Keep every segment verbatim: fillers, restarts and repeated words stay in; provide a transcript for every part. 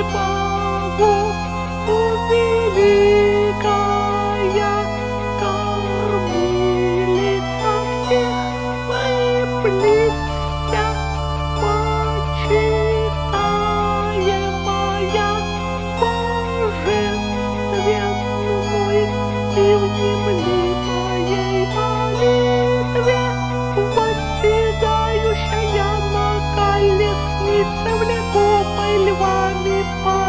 богов, о великая кормилица всех, приплися, почитаемая божественной, и внемли моей молитве, восседающая на колеснице, влекомой львами,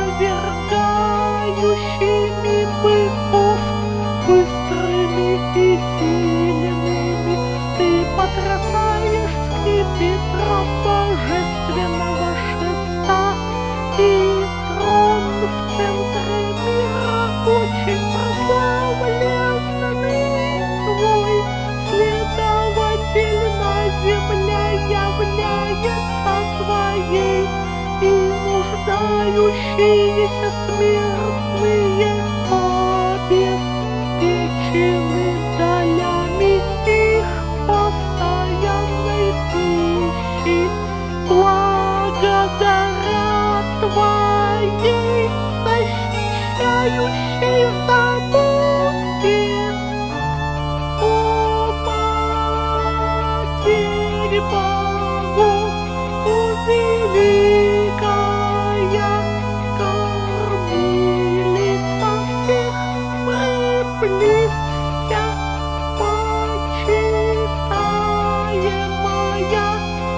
повергающими быков, быстрыми и сильными. Ты потрясаешь скипетром божественного шеста, и трон в центре мира очень прославленный твой. Следователь на земле является твоей, и нуждающиеся смертные обеспечены долями их постоянной пищи. Благодаря твоей защищающей заботе, о Матерь богов, о великая кормилица всех, приплися, почитаемая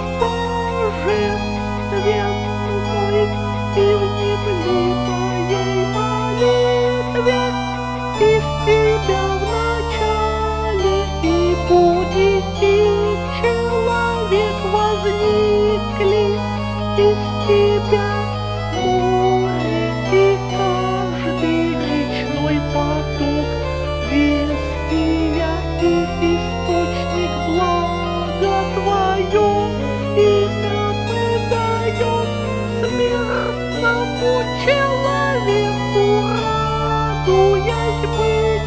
божественной, и внемли моей молитве. Из тебя в начале и будет, и человек возникли, из тебя море и каждый речной поток, вестия и источник блага твое. Имя мы даем смертному человеку, радуясь быть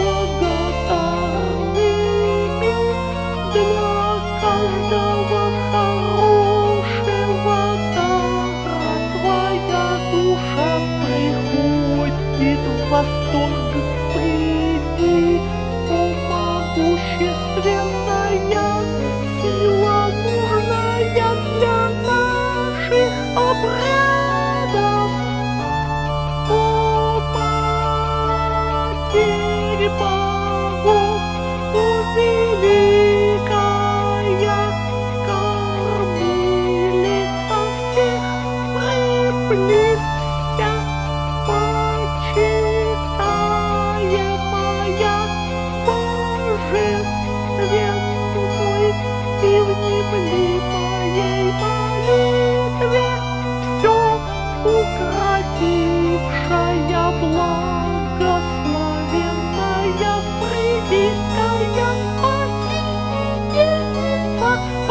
благодарными для каждого хорошего дара. Твоя душа приходит в восторг, приди, о могущественная сила, нужная для наших обрядов. О Матерь богов, о великая кормилица всех, приплися, почитаемая божественной, и внемли моей молитве. Все укротившая благословенная фригийская спасительница,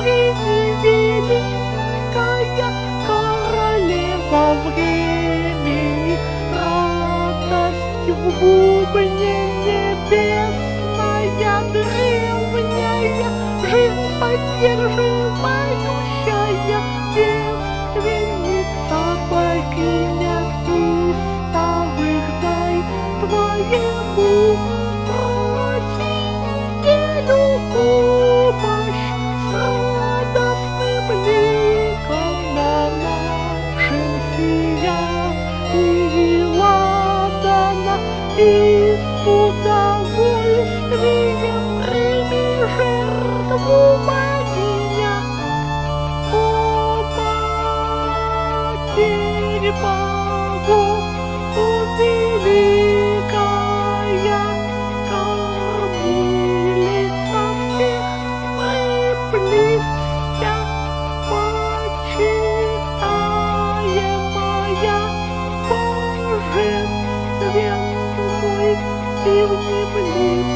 превеликая королева времени, радость в бубне небесная, древняя, жизнь поддерживающая, девственница, богиня истовых, дай твоему просителю помощь с радостным ликом на нашем сия, и ладана, и с удовольствием прими жертву, богиня. О Матерь богов, о великая кормилица всех, приплися, почитаемая божественной, и внемли